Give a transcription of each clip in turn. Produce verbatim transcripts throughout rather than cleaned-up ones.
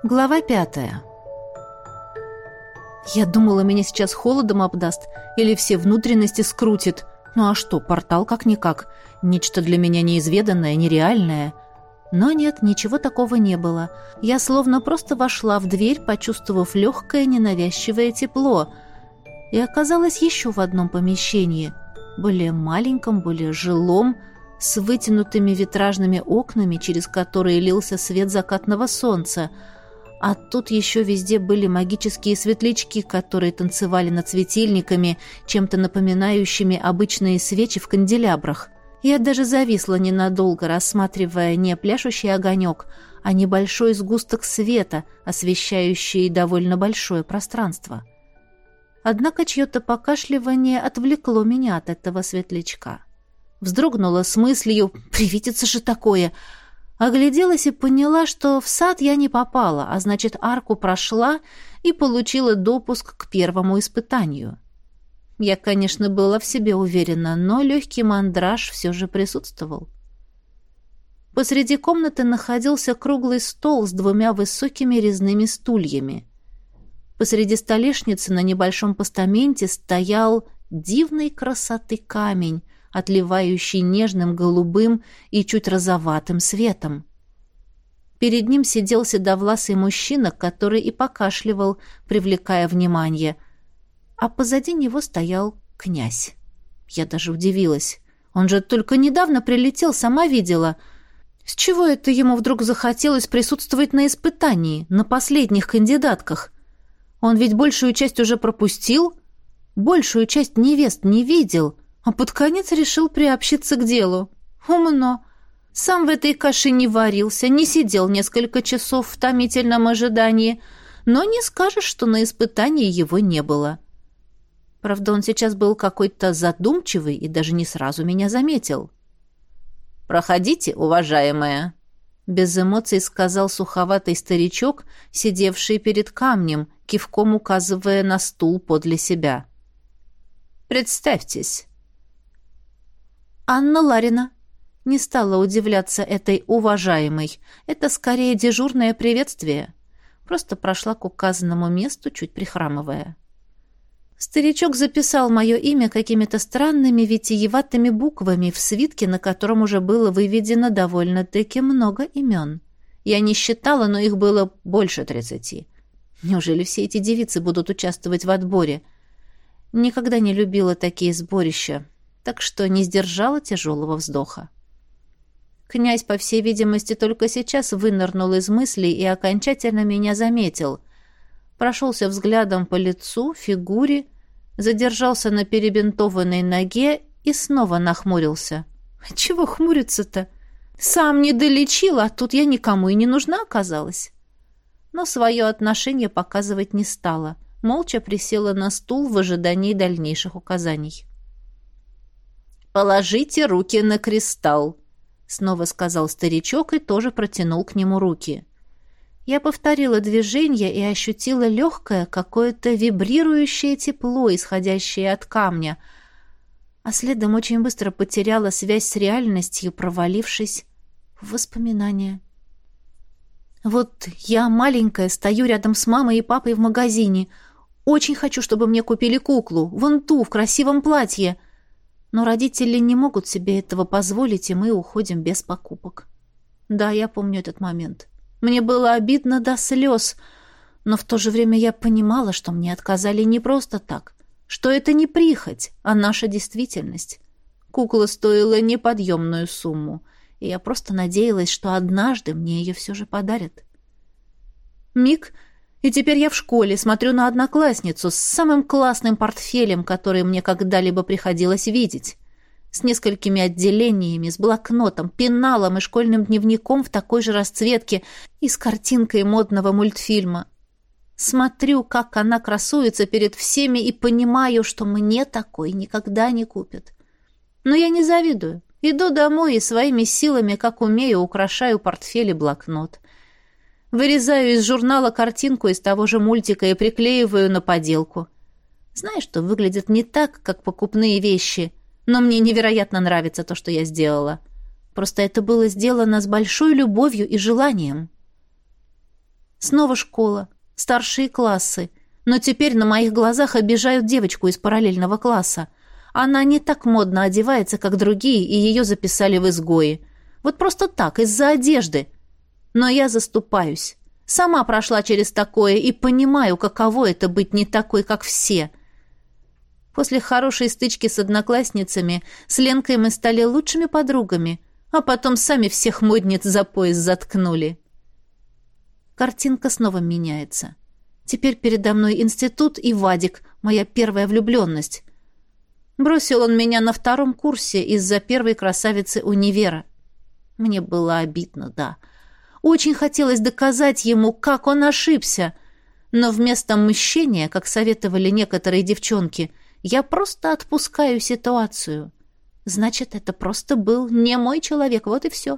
Глава пятая. Я думала, меня сейчас холодом обдаст или все внутренности скрутит. Ну а что, портал как-никак. Нечто для меня неизведанное, нереальное. Но нет, ничего такого не было. Я словно просто вошла в дверь, почувствовав легкое ненавязчивое тепло. И оказалась еще в одном помещении. Более маленьком, более жилом, с вытянутыми витражными окнами, через которые лился свет закатного солнца. А тут еще везде были магические светлячки, которые танцевали над светильниками, чем-то напоминающими обычные свечи в канделябрах. Я даже зависла ненадолго, рассматривая не пляшущий огонек, а небольшой сгусток света, освещающий довольно большое пространство. Однако чье-то покашливание отвлекло меня от этого светлячка. Вздрогнула с мыслью «Привидится же такое!» Огляделась и поняла, что в сад я не попала, а значит, арку прошла и получила допуск к первому испытанию. Я, конечно, была в себе уверена, но легкий мандраж все же присутствовал. Посреди комнаты находился круглый стол с двумя высокими резными стульями. Посреди столешницы на небольшом постаменте стоял дивной красоты камень, отливающий нежным голубым и чуть розоватым светом. Перед ним сидел седовласый мужчина, который и покашливал, привлекая внимание, а позади него стоял князь. Я даже удивилась. Он же только недавно прилетел, сама видела. С чего это ему вдруг захотелось присутствовать на испытании, на последних кандидатках? Он ведь большую часть уже пропустил, большую часть невест не видел, а под конец решил приобщиться к делу. Умно. Сам в этой каше не варился, не сидел несколько часов в томительном ожидании, но не скажешь, что на испытании его не было. Правда, он сейчас был какой-то задумчивый и даже не сразу меня заметил. «Проходите, уважаемая», — без эмоций сказал суховатый старичок, сидевший перед камнем, кивком указывая на стул подле себя. «Представьтесь». «Анна Ларина». Не стала удивляться этой уважаемой. Это скорее дежурное приветствие. Просто прошла к указанному месту, чуть прихрамывая. Старичок записал мое имя какими-то странными витиеватыми буквами в свитке, на котором уже было выведено довольно-таки много имен. Я не считала, но их было больше тридцати. Неужели все эти девицы будут участвовать в отборе? Никогда не любила такие сборища, так что не сдержала тяжелого вздоха. Князь, по всей видимости, только сейчас вынырнул из мыслей и окончательно меня заметил. Прошелся взглядом по лицу, фигуре, задержался на перебинтованной ноге и снова нахмурился. Чего хмуриться-то? Сам не долечил, а тут я никому и не нужна оказалась. Но свое отношение показывать не стала. Молча присела на стул в ожидании дальнейших указаний. «Положите руки на кристалл», — снова сказал старичок и тоже протянул к нему руки. Я повторила движение и ощутила легкое, какое-то вибрирующее тепло, исходящее от камня, а следом очень быстро потеряла связь с реальностью, провалившись в воспоминания. Вот я, маленькая, стою рядом с мамой и папой в магазине. Очень хочу, чтобы мне купили куклу, вон ту, в красивом платье. Но родители не могут себе этого позволить, и мы уходим без покупок. Да, я помню этот момент. Мне было обидно до слез, но в то же время я понимала, что мне отказали не просто так, что это не прихоть, а наша действительность. Кукла стоила неподъемную сумму, и я просто надеялась, что однажды мне ее все же подарят. Миг, и теперь я в школе смотрю на одноклассницу с самым классным портфелем, который мне когда-либо приходилось видеть, с несколькими отделениями, с блокнотом, пеналом и школьным дневником в такой же расцветке и с картинкой модного мультфильма. Смотрю, как она красуется перед всеми, и понимаю, что мне такой никогда не купят. Но я не завидую. Иду домой и своими силами, как умею, украшаю портфель и блокнот. Вырезаю из журнала картинку из того же мультика и приклеиваю на поделку. Знаю, что выглядит не так, как покупные вещи, но мне невероятно нравится то, что я сделала. Просто это было сделано с большой любовью и желанием. Снова школа, старшие классы. Но теперь на моих глазах обижают девочку из параллельного класса. Она не так модно одевается, как другие, и ее записали в изгои. Вот просто так, из-за одежды. Но я заступаюсь. Сама прошла через такое и понимаю, каково это быть не такой, как все. После хорошей стычки с одноклассницами с Ленкой мы стали лучшими подругами, а потом сами всех модниц за пояс заткнули. Картинка снова меняется. Теперь передо мной институт и Вадик, моя первая влюбленность. Бросил он меня на втором курсе из-за первой красавицы универа. Мне было обидно, да. Очень хотелось доказать ему, как он ошибся. Но вместо мщения, как советовали некоторые девчонки, я просто отпускаю ситуацию. Значит, это просто был не мой человек, вот и все.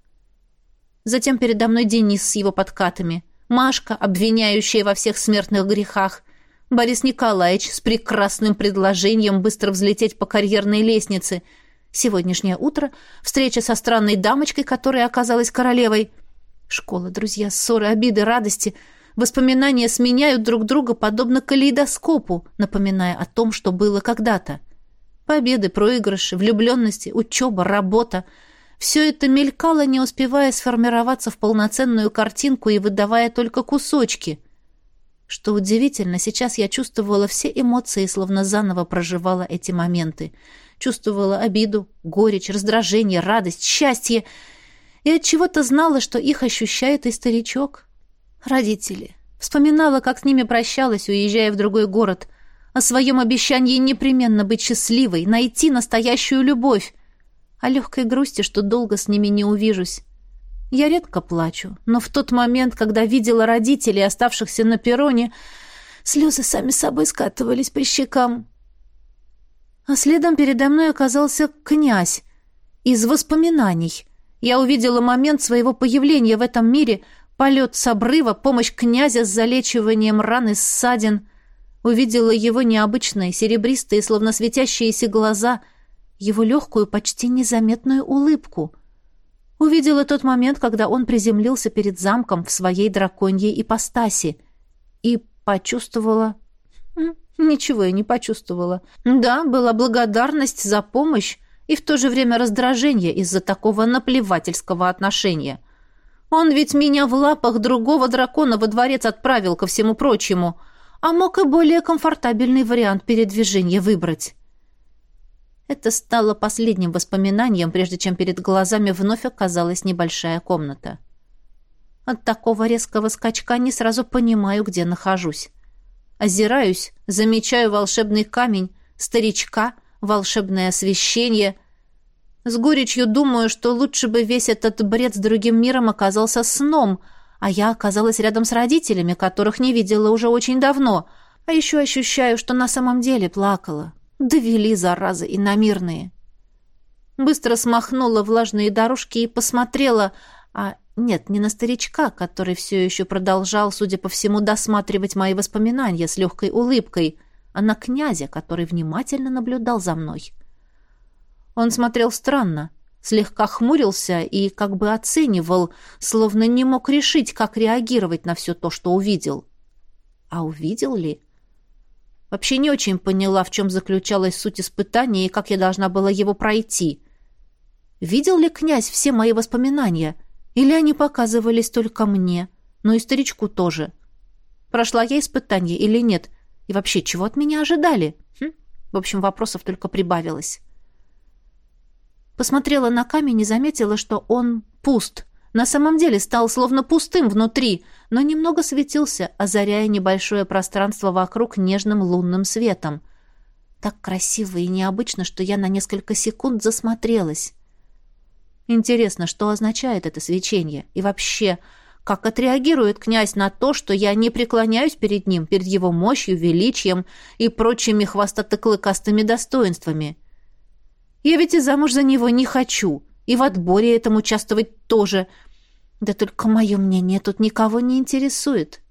Затем передо мной Денис с его подкатами, Машка, обвиняющая во всех смертных грехах, Борис Николаевич с прекрасным предложением быстро взлететь по карьерной лестнице, сегодняшнее утро, встреча со странной дамочкой, которая оказалась королевой, школа, друзья, ссоры, обиды, радости, воспоминания сменяют друг друга подобно калейдоскопу, напоминая о том, что было когда-то. Победы, проигрыши, влюбленности, учеба, работа — все это мелькало, не успевая сформироваться в полноценную картинку и выдавая только кусочки. Что удивительно, сейчас я чувствовала все эмоции, словно заново проживала эти моменты. Чувствовала обиду, горечь, раздражение, радость, счастье. И от чего-то знала, что их ощущает и старичок. Родители. Вспоминала, как с ними прощалась, уезжая в другой город. О своем обещании непременно быть счастливой, найти настоящую любовь. О легкой грусти, что долго с ними не увижусь. Я редко плачу, но в тот момент, когда видела родителей, оставшихся на перроне, слезы сами собой скатывались по щекам. А следом передо мной оказался князь из воспоминаний. Я увидела момент своего появления в этом мире, полет с обрыва, помощь князя с залечиванием ран и ссадин. Увидела его необычные, серебристые, словно светящиеся глаза, его легкую, почти незаметную улыбку. Увидела тот момент, когда он приземлился перед замком в своей драконьей ипостаси. И почувствовала... Ничего я не почувствовала. Да, была благодарность за помощь и в то же время раздражение из-за такого наплевательского отношения. Он ведь меня в лапах другого дракона во дворец отправил, ко всему прочему, а мог и более комфортабельный вариант передвижения выбрать. Это стало последним воспоминанием, прежде чем перед глазами вновь оказалась небольшая комната. От такого резкого скачка не сразу понимаю, где нахожусь. Озираюсь, замечаю волшебный камень, старичка, волшебное освещение. С горечью думаю, что лучше бы весь этот бред с другим миром оказался сном, а я оказалась рядом с родителями, которых не видела уже очень давно, а еще ощущаю, что на самом деле плакала. Довели, заразы, иномирные. Быстро смахнула влажные дорожки и посмотрела, а нет, не на старичка, который все еще продолжал, судя по всему, досматривать мои воспоминания с легкой улыбкой, а на князя, который внимательно наблюдал за мной. Он смотрел странно, слегка хмурился и как бы оценивал, словно не мог решить, как реагировать на все то, что увидел. А увидел ли? Вообще не очень поняла, в чем заключалась суть испытания и как я должна была его пройти. Видел ли князь все мои воспоминания? Или они показывались только мне? Ну и старичку тоже. Прошла я испытание или нет? И вообще, чего от меня ожидали? Хм? В общем, вопросов только прибавилось. Посмотрела на камень и заметила, что он пуст. На самом деле стал словно пустым внутри, но немного светился, озаряя небольшое пространство вокруг нежным лунным светом. Так красиво и необычно, что я на несколько секунд засмотрелась. Интересно, что означает это свечение? И вообще, как отреагирует князь на то, что я не преклоняюсь перед ним, перед его мощью, величием и прочими хвостато-клыкастыми достоинствами? Я ведь и замуж за него не хочу, и в отборе этом участвовать тоже. Да только мое мнение тут никого не интересует.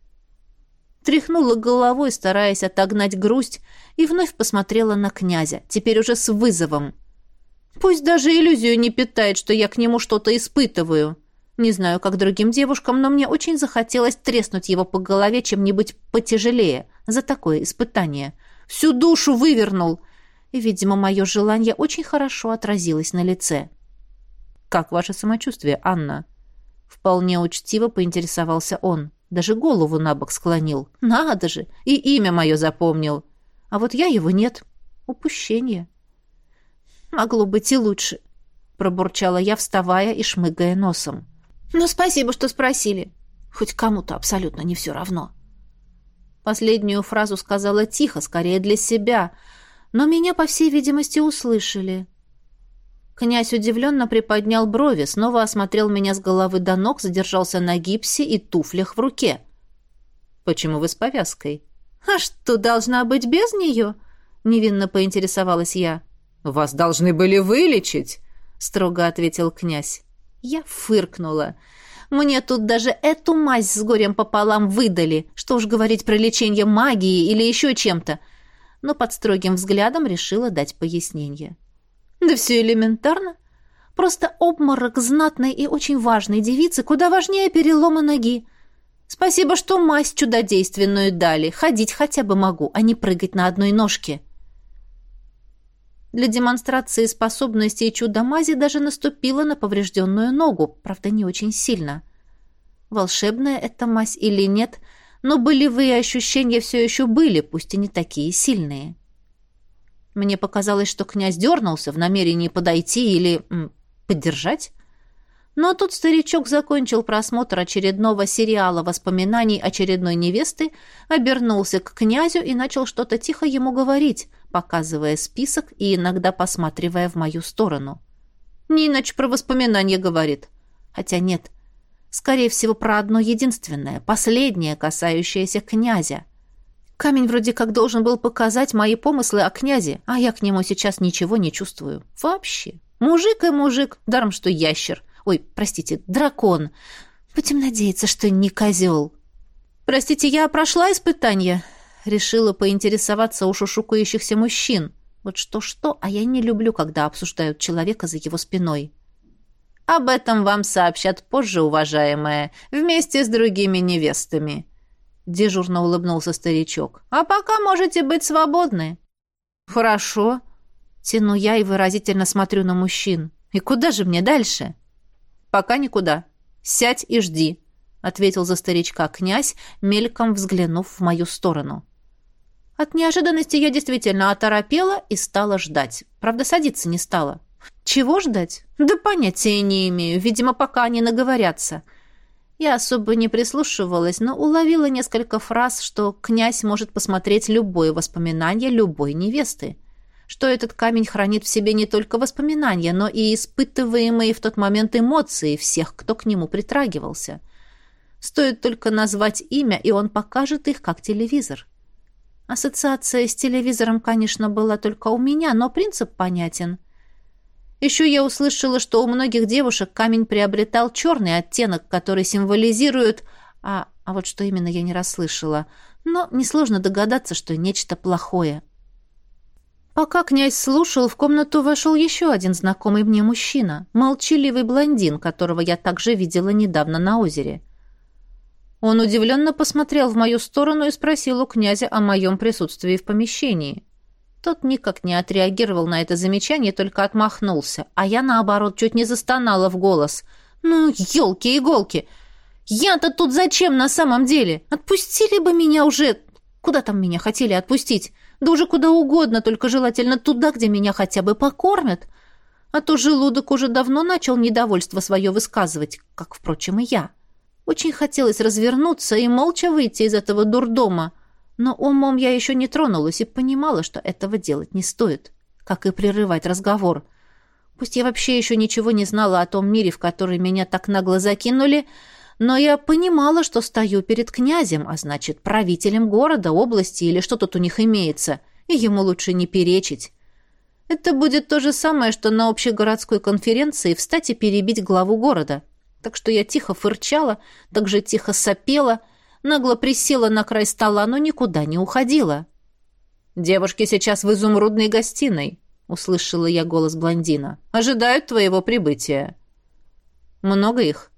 Тряхнула головой, стараясь отогнать грусть, и вновь посмотрела на князя, теперь уже с вызовом. Пусть даже иллюзию не питает, что я к нему что-то испытываю. Не знаю, как другим девушкам, но мне очень захотелось треснуть его по голове чем-нибудь потяжелее за такое испытание. Всю душу вывернул, и, видимо, мое желание очень хорошо отразилось на лице. «Как ваше самочувствие, Анна?» Вполне учтиво поинтересовался он. Даже голову на бок склонил. «Надо же! И имя мое запомнил. А вот я его нет. Упущение». «Могло быть и лучше», — пробурчала я, вставая и шмыгая носом. «Ну, спасибо, что спросили. Хоть кому-то абсолютно не все равно». Последнюю фразу сказала тихо, скорее для себя, но меня, по всей видимости, услышали. Князь удивленно приподнял брови, снова осмотрел меня с головы до ног, задержался на гипсе и туфлях в руке. «Почему вы с повязкой?» «А что, должна быть без нее?» — невинно поинтересовалась я. «Вас должны были вылечить», — строго ответил князь. Я фыркнула. «Мне тут даже эту мазь с горем пополам выдали, что уж говорить про лечение магией или еще чем-то». Но под строгим взглядом решила дать пояснение. «Да все элементарно. Просто обморок знатной и очень важной девицы куда важнее перелома ноги. Спасибо, что мазь чудодейственную дали. Ходить хотя бы могу, а не прыгать на одной ножке». Для демонстрации способностей чудо-мази даже наступила на поврежденную ногу, правда, не очень сильно. Волшебная эта мазь или нет, но болевые ощущения все еще были, пусть и не такие сильные. Мне показалось, что князь дернулся в намерении подойти или м, поддержать. Но тут старичок закончил просмотр очередного сериала воспоминаний очередной невесты, обернулся к князю и начал что-то тихо ему говорить, показывая список и иногда посматривая в мою сторону. Не иначе про воспоминания говорит. Хотя нет, скорее всего, про одно единственное, последнее, касающееся князя. Камень вроде как должен был показать мои помыслы о князе, а я к нему сейчас ничего не чувствую. Вообще. Мужик и мужик, даром что ящер. Ой, простите, дракон. Будем надеяться, что не козел. Простите, я прошла испытание? Решила поинтересоваться у шушукающихся мужчин. Вот что-что, а я не люблю, когда обсуждают человека за его спиной. Об этом вам сообщат позже, уважаемая, вместе с другими невестами. Дежурно улыбнулся старичок. А пока можете быть свободны. Хорошо. Тяну я и выразительно смотрю на мужчин. И куда же мне дальше? Пока никуда. Сядь и жди, ответил за старичка князь, мельком взглянув в мою сторону. От неожиданности я действительно оторопела и стала ждать. Правда, садиться не стала. Чего ждать? Да понятия не имею. Видимо, пока они наговорятся. Я особо не прислушивалась, но уловила несколько фраз, что князь может посмотреть любое воспоминание любой невесты. Что этот камень хранит в себе не только воспоминания, но и испытываемые в тот момент эмоции всех, кто к нему притрагивался. Стоит только назвать имя, и он покажет их, как телевизор. Ассоциация с телевизором, конечно, была только у меня, но принцип понятен. Еще я услышала, что у многих девушек камень приобретал черный оттенок, который символизирует... А, а вот что именно я не расслышала. Но несложно догадаться, что нечто плохое. Пока князь слушал, в комнату вошел еще один знакомый мне мужчина, молчаливый блондин, которого я также видела недавно на озере. Он удивленно посмотрел в мою сторону и спросил у князя о моем присутствии в помещении. Тот никак не отреагировал на это замечание, только отмахнулся, а я, наоборот, чуть не застонала в голос. «Ну, елки-иголки! Я-то тут зачем на самом деле? Отпустили бы меня уже... Куда там меня хотели отпустить? Да уже куда угодно, только желательно туда, где меня хотя бы покормят. А то желудок уже давно начал недовольство свое высказывать, как, впрочем, и я. Очень хотелось развернуться и молча выйти из этого дурдома, но умом я еще не тронулась и понимала, что этого делать не стоит, как и прерывать разговор. Пусть я вообще еще ничего не знала о том мире, в который меня так нагло закинули, но я понимала, что стою перед князем, а значит, правителем города, области или что тут у них имеется, и ему лучше не перечить. Это будет то же самое, что на общегородской конференции встать и перебить главу города. Так что я тихо фырчала, также тихо сопела, нагло присела на край стола, но никуда не уходила. «Девушки сейчас в изумрудной гостиной», — услышала я голос блондина. «Ожидают твоего прибытия». «Много их?»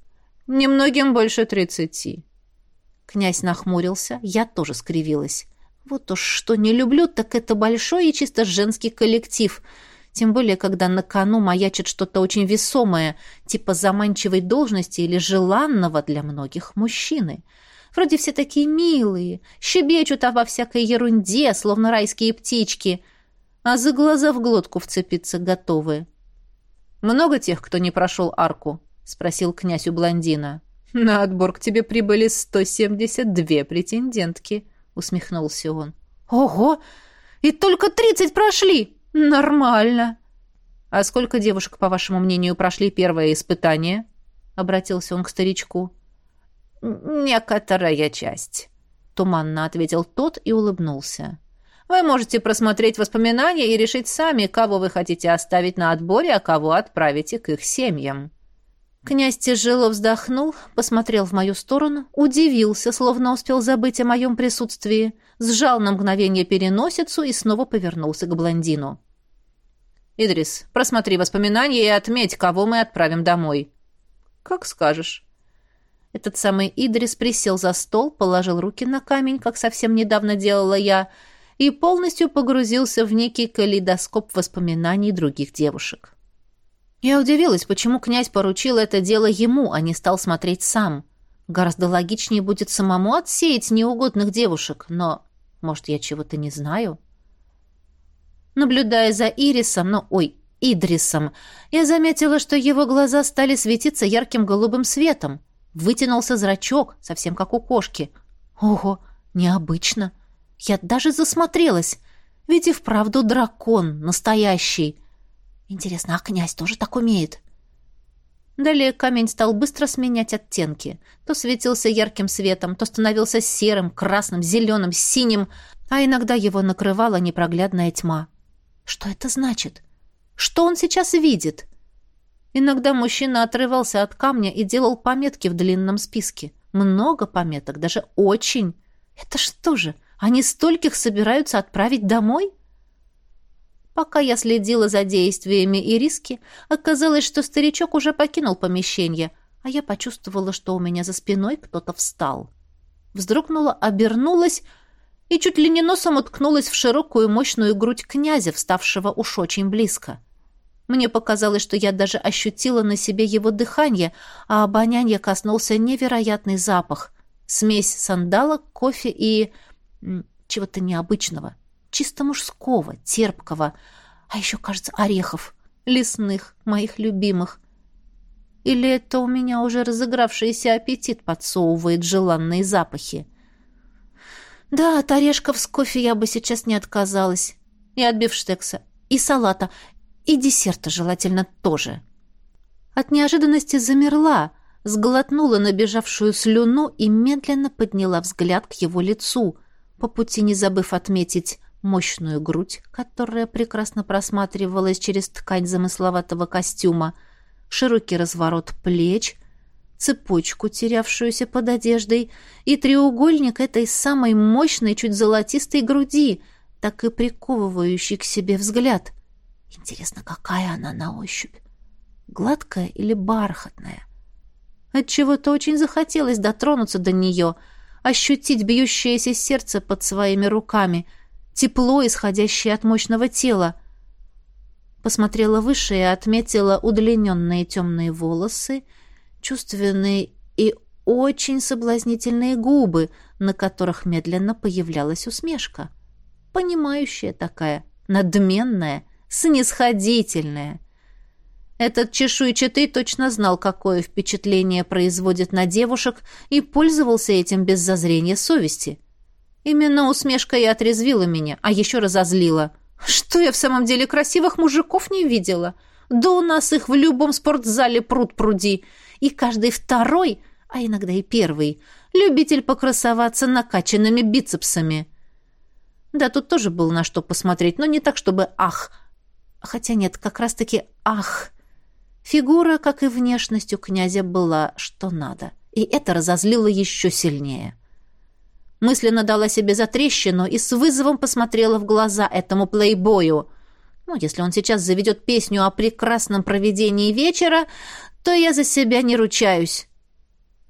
Немногим больше тридцати. Князь нахмурился, я тоже скривилась. Вот уж что не люблю, так это большой и чисто женский коллектив. Тем более, когда на кону маячит что-то очень весомое, типа заманчивой должности или желанного для многих мужчины. Вроде все такие милые, щебечут обо всякой ерунде, словно райские птички, а за глаза в глотку вцепиться готовы. «Много тех, кто не прошел арку?» — спросил князь у блондина. «На отбор к тебе прибыли сто семьдесят две претендентки», — усмехнулся он. «Ого! И только тридцать прошли! Нормально!» «А сколько девушек, по вашему мнению, прошли первое испытание?» — обратился он к старичку. «Некоторая часть», — туманно ответил тот и улыбнулся. «Вы можете просмотреть воспоминания и решить сами, кого вы хотите оставить на отборе, а кого отправите к их семьям». Князь тяжело вздохнул, посмотрел в мою сторону, удивился, словно успел забыть о моем присутствии, сжал на мгновение переносицу и снова повернулся к блондину. «Идрис, просмотри воспоминания и отметь, кого мы отправим домой». «Как скажешь». Этот самый Идрис присел за стол, положил руки на камень, как совсем недавно делала я, и полностью погрузился в некий калейдоскоп воспоминаний других девушек. Я удивилась, почему князь поручил это дело ему, а не стал смотреть сам. Гораздо логичнее будет самому отсеять неугодных девушек, но, может, я чего-то не знаю? Наблюдая за Ирисом, ну, ой, Идрисом, я заметила, что его глаза стали светиться ярким голубым светом. Вытянулся зрачок, совсем как у кошки. Ого, необычно. Я даже засмотрелась, ведь и вправду дракон, настоящий. Интересно, а князь тоже так умеет? Далее камень стал быстро сменять оттенки. То светился ярким светом, то становился серым, красным, зеленым, синим, а иногда его накрывала непроглядная тьма. Что это значит? Что он сейчас видит? Иногда мужчина отрывался от камня и делал пометки в длинном списке. Много пометок, даже очень. Это что же, они стольких собираются отправить домой? Пока я следила за действиями Ириски, оказалось, что старичок уже покинул помещение, а я почувствовала, что у меня за спиной кто-то встал. Вздрогнула, обернулась и чуть ли не носом уткнулась в широкую мощную грудь князя, вставшего уж очень близко. Мне показалось, что я даже ощутила на себе его дыхание, а обонянье коснулся невероятный запах. Смесь сандала, кофе и... чего-то необычного. Чисто мужского, терпкого. А еще, кажется, орехов. Лесных, моих любимых. Или это у меня уже разыгравшийся аппетит подсовывает желанные запахи? Да, от орешков с кофе я бы сейчас не отказалась. И от бифштекса, и салата, и десерта желательно тоже. От неожиданности замерла, сглотнула набежавшую слюну и медленно подняла взгляд к его лицу, по пути не забыв отметить мощную грудь, которая прекрасно просматривалась через ткань замысловатого костюма, широкий разворот плеч, цепочку, терявшуюся под одеждой, и треугольник этой самой мощной, чуть золотистой груди, так и приковывающий к себе взгляд. Интересно, какая она на ощупь? Гладкая или бархатная? Отчего-то очень захотелось дотронуться до нее, ощутить бьющееся сердце под своими руками, тепло, исходящее от мощного тела. Посмотрела выше и отметила удлиненные темные волосы, чувственные и очень соблазнительные губы, на которых медленно появлялась усмешка. Понимающая такая, надменная, снисходительная. Этот чешуйчатый точно знал, какое впечатление производит на девушек, и пользовался этим без зазрения совести. Именно усмешка и отрезвила меня, а еще разозлила. Что я в самом деле красивых мужиков не видела? Да у нас их в любом спортзале пруд-пруди. И каждый второй, а иногда и первый, любитель покрасоваться накачанными бицепсами. Да, тут тоже было на что посмотреть, но не так, чтобы ах. Хотя нет, как раз-таки ах. Фигура, как и внешность у князя, была что надо. И это разозлило еще сильнее. Мысленно дала себе затрещину и с вызовом посмотрела в глаза этому плейбою. Ну, если он сейчас заведет песню о прекрасном проведении вечера, то я за себя не ручаюсь.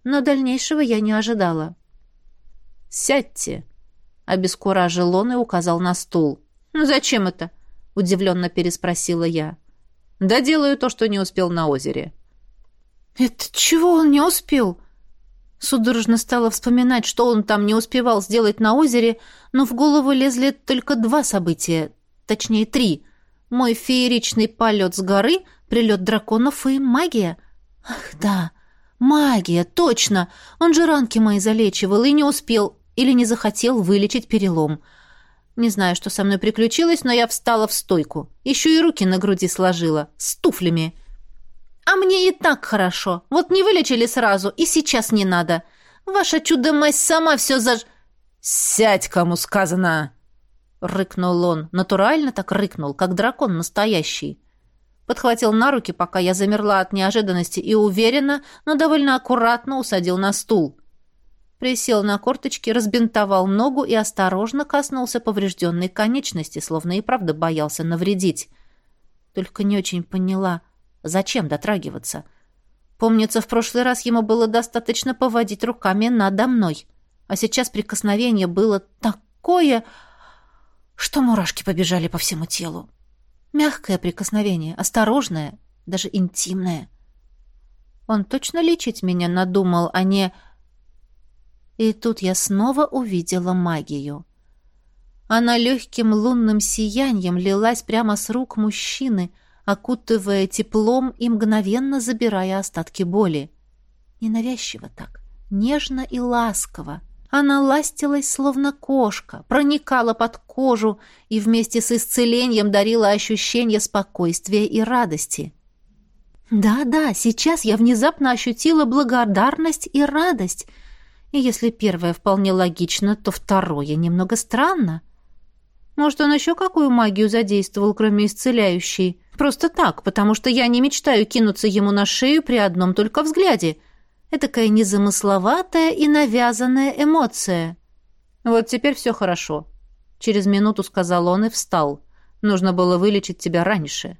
но дальнейшего я не ожидала. «Сядьте», — обескуражил он и указал на стул. «Ну зачем это?» — удивленно переспросила я. «Доделаю то, что не успел на озере». «Это чего он не успел?» Судорожно стала вспоминать, что он там не успевал сделать на озере, но в голову лезли только два события, точнее три. Мой фееричный полет с горы, прилет драконов и магия. Ах, да, магия, точно! Он же ранки мои залечивал и не успел или не захотел вылечить перелом. Не знаю, что со мной приключилось, но я встала в стойку. Еще и руки на груди сложила, с туфлями. «А мне и так хорошо. Вот не вылечили сразу, и сейчас не надо. Ваша чудо-мазь сама все заж...» «Сядь, кому сказано!» — рыкнул он. Натурально так рыкнул, как дракон настоящий. Подхватил на руки, пока я замерла от неожиданности, и уверенно, но довольно аккуратно усадил на стул. Присел на корточки, разбинтовал ногу и осторожно коснулся поврежденной конечности, словно и правда боялся навредить. Только не очень поняла, зачем дотрагиваться. Помнится, в прошлый раз ему было достаточно поводить руками надо мной. А сейчас прикосновение было такое, что мурашки побежали по всему телу. Мягкое прикосновение, осторожное, даже интимное. Он точно лечить меня надумал, а не... И тут я снова увидела магию. Она легким лунным сиянием лилась прямо с рук мужчины, окутывая теплом и мгновенно забирая остатки боли. Ненавязчиво так, нежно и ласково. Она ластилась, словно кошка, проникала под кожу и вместе с исцелением дарила ощущение спокойствия и радости. Да-да, сейчас я внезапно ощутила благодарность и радость. И если первое вполне логично, то второе немного странно. Может, он еще какую магию задействовал, кроме исцеляющей? Просто так, потому что я не мечтаю кинуться ему на шею при одном только взгляде. Этакая незамысловатая и навязанная эмоция. «Вот теперь все хорошо», — через минуту сказал он и встал. «Нужно было вылечить тебя раньше».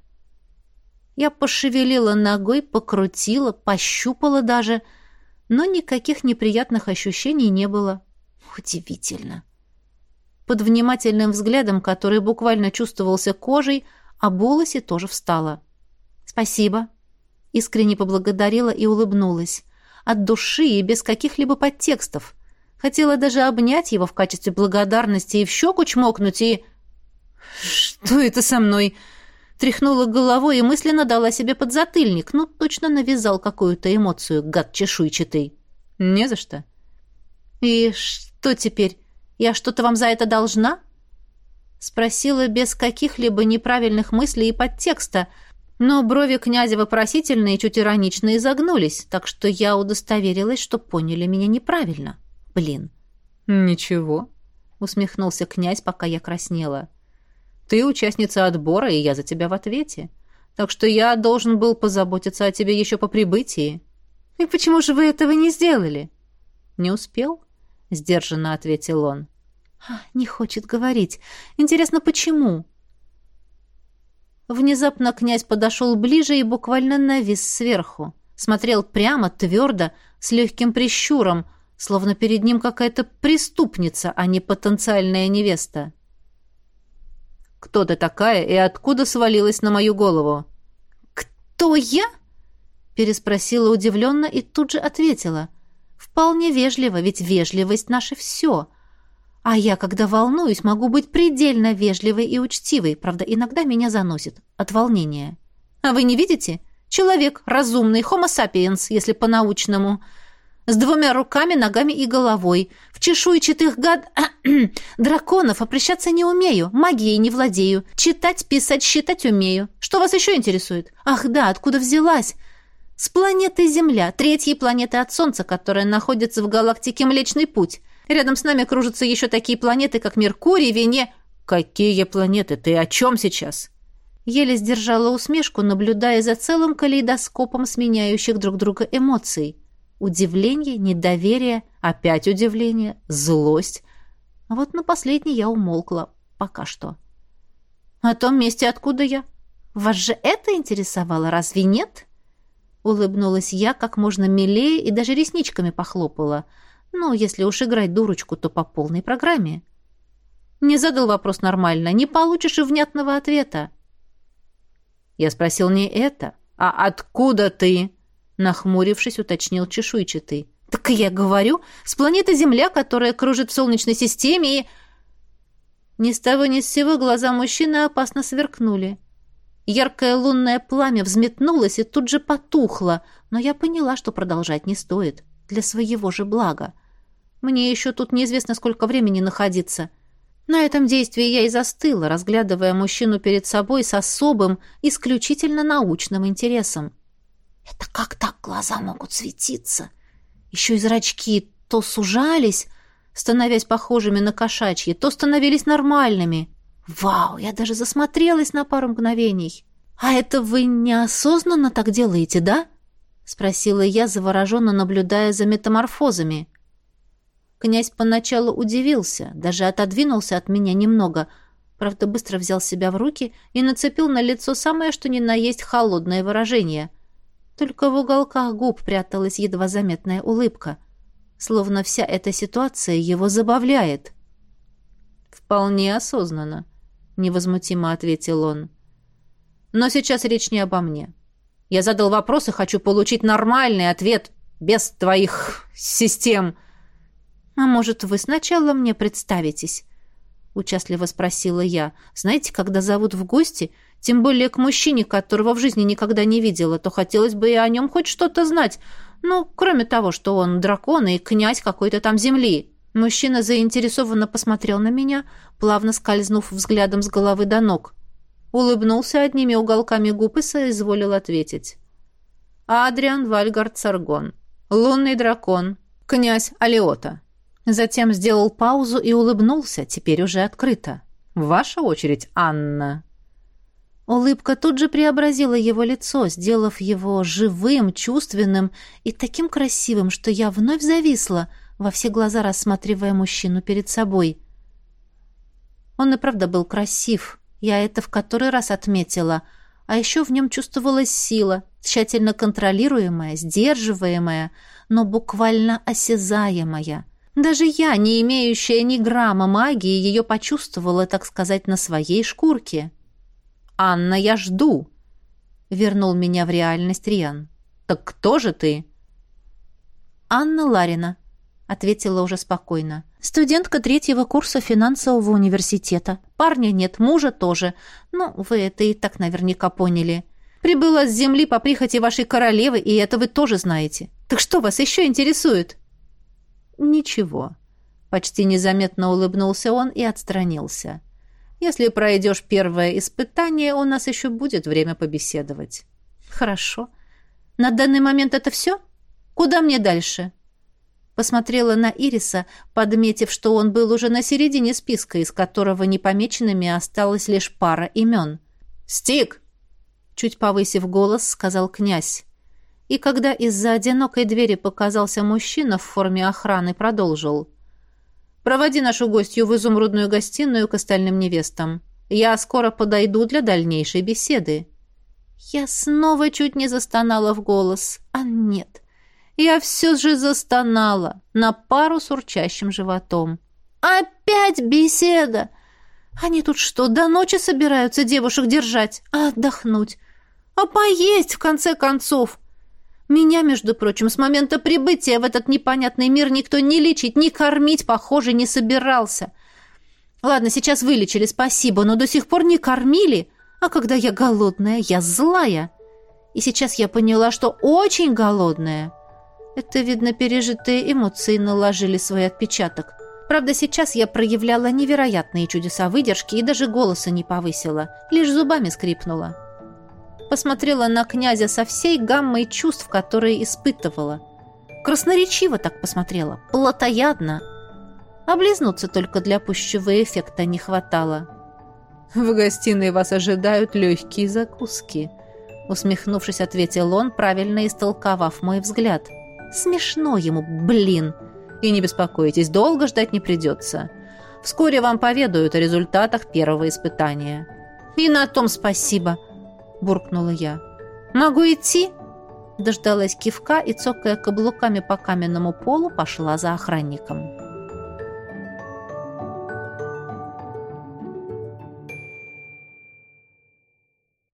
Я пошевелила ногой, покрутила, пощупала даже, но никаких неприятных ощущений не было. Удивительно. Под внимательным взглядом, который буквально чувствовался кожей, обулась и тоже встала. «Спасибо», — искренне поблагодарила и улыбнулась. От души и без каких-либо подтекстов. Хотела даже обнять его в качестве благодарности и в щеку чмокнуть, и... «Что это со мной?» Тряхнула головой и мысленно дала себе подзатыльник. Ну, точно навязал какую-то эмоцию, гад чешуйчатый. «Не за что». «И что теперь? Я что-то вам за это должна?» Спросила без каких-либо неправильных мыслей и подтекста, но брови князя вопросительные и чуть иронично изогнулись, так что я удостоверилась, что поняли меня неправильно. Блин. «Ничего», — усмехнулся князь, пока я краснела. «Ты участница отбора, и я за тебя в ответе. Так что я должен был позаботиться о тебе еще по прибытии». «И почему же вы этого не сделали?» «Не успел», — сдержанно ответил он. А, «Не хочет говорить. Интересно, почему?» Внезапно князь подошел ближе и буквально навис сверху. Смотрел прямо, твердо, с легким прищуром, словно перед ним какая-то преступница, а не потенциальная невеста. «Кто ты такая и откуда свалилась на мою голову?» «Кто я?» — переспросила удивленно и тут же ответила. «Вполне вежливо, ведь вежливость — наше все. А я, когда волнуюсь, могу быть предельно вежливой и учтивой, правда, иногда меня заносит от волнения. А вы не видите? Человек разумный, homo sapiens, если по-научному, с двумя руками, ногами и головой. В чешуйчатых гад... драконов обращаться не умею, магией не владею. Читать, писать, считать умею. Что вас еще интересует? Ах да, откуда взялась? С планеты Земля, третьей планеты от Солнца, которая находится в галактике Млечный Путь. Рядом с нами кружатся еще такие планеты, как Меркурий, Вене... «Какие планеты? Ты о чем сейчас?» Еле сдержала усмешку, наблюдая за целым калейдоскопом сменяющих друг друга эмоций. Удивление, недоверие, опять удивление, злость. А вот на последней я умолкла. Пока что. «О том месте, откуда я? Вас же это интересовало, разве нет?» — улыбнулась я как можно милее и даже ресничками похлопала. «Ну, если уж играть дурочку, то по полной программе». «Не задал вопрос нормально, не получишь и внятного ответа». «Я спросил не это, а откуда ты?» — нахмурившись, уточнил чешуйчатый. «Так я говорю, с планеты Земля, которая кружит в Солнечной системе, и...» Ни с того ни с сего глаза мужчины опасно сверкнули. Яркое лунное пламя взметнулось и тут же потухло, но я поняла, что продолжать не стоит, для своего же блага. Мне еще тут неизвестно, сколько времени находиться. На этом действии я и застыла, разглядывая мужчину перед собой с особым, исключительно научным интересом. Это как так глаза могут светиться? Еще и зрачки то сужались, становясь похожими на кошачьи, то становились нормальными. Вау, я даже засмотрелась на пару мгновений. «А это вы неосознанно так делаете, да?» — спросила я, завороженно наблюдая за метаморфозами. Князь поначалу удивился, даже отодвинулся от меня немного, правда, быстро взял себя в руки и нацепил на лицо самое что ни на есть холодное выражение. Только в уголках губ пряталась едва заметная улыбка, словно вся эта ситуация его забавляет. «Вполне осознанно», — невозмутимо ответил он. «Но сейчас речь не обо мне. Я задал вопрос и хочу получить нормальный ответ, без твоих систем». «А может, вы сначала мне представитесь?» — участливо спросила я. «Знаете, когда зовут в гости, тем более к мужчине, которого в жизни никогда не видела, то хотелось бы и о нем хоть что-то знать. Ну, кроме того, что он дракон и князь какой-то там земли». Мужчина заинтересованно посмотрел на меня, плавно скользнув взглядом с головы до ног. Улыбнулся одними уголками губ и соизволил ответить. «Адриан Вальгард Саргон, лунный дракон, князь Алиота». Затем сделал паузу и улыбнулся, теперь уже открыто. «Ваша очередь, Анна». Улыбка тут же преобразила его лицо, сделав его живым, чувственным и таким красивым, что я вновь зависла, во все глаза рассматривая мужчину перед собой. Он и правда был красив, я это в который раз отметила, а еще в нем чувствовалась сила, тщательно контролируемая, сдерживаемая, но буквально осязаемая. Даже я, не имеющая ни грамма магии, ее почувствовала, так сказать, на своей шкурке. «Анна, я жду!» — вернул меня в реальность Риан. «Так кто же ты?» «Анна Ларина», — ответила уже спокойно. «Студентка третьего курса финансового университета. Парня нет, мужа тоже. Ну, вы это и так наверняка поняли. Прибыла с земли по прихоти вашей королевы, и это вы тоже знаете. Так что вас еще интересует?» «Ничего». Почти незаметно улыбнулся он и отстранился. «Если пройдешь первое испытание, у нас еще будет время побеседовать». «Хорошо. На данный момент это все? Куда мне дальше?» Посмотрела на Ириса, подметив, что он был уже на середине списка, из которого непомеченными осталась лишь пара имен. «Стик!» Чуть повысив голос, сказал князь. И когда из-за одинокой двери показался мужчина в форме охраны, продолжил. «Проводи нашу гостью в изумрудную гостиную к остальным невестам. Я скоро подойду для дальнейшей беседы». Я снова чуть не застонала в голос. А нет, я все же застонала на пару с урчащим животом. «Опять беседа! Они тут что, до ночи собираются девушек держать? А отдохнуть? А поесть, в конце концов?» Меня, между прочим, с момента прибытия в этот непонятный мир никто ни лечить, ни кормить, похоже, не собирался. Ладно, сейчас вылечили, спасибо, но до сих пор не кормили. А когда я голодная, я злая. И сейчас я поняла, что очень голодная. Это, видно, пережитые эмоции наложили свой отпечаток. Правда, сейчас я проявляла невероятные чудеса выдержки и даже голоса не повысила, лишь зубами скрипнула. Посмотрела на князя со всей гаммой чувств, которые испытывала. Красноречиво так посмотрела, плотоядно. Облизнуться только для пущего эффекта не хватало. «В гостиной вас ожидают легкие закуски», — усмехнувшись, ответил он, правильно истолковав мой взгляд. «Смешно ему, блин! И не беспокойтесь, долго ждать не придется. Вскоре вам поведают о результатах первого испытания». «И на том спасибо», — буркнула я. «Могу идти?» Дождалась кивка и, цокая каблуками по каменному полу, пошла за охранником.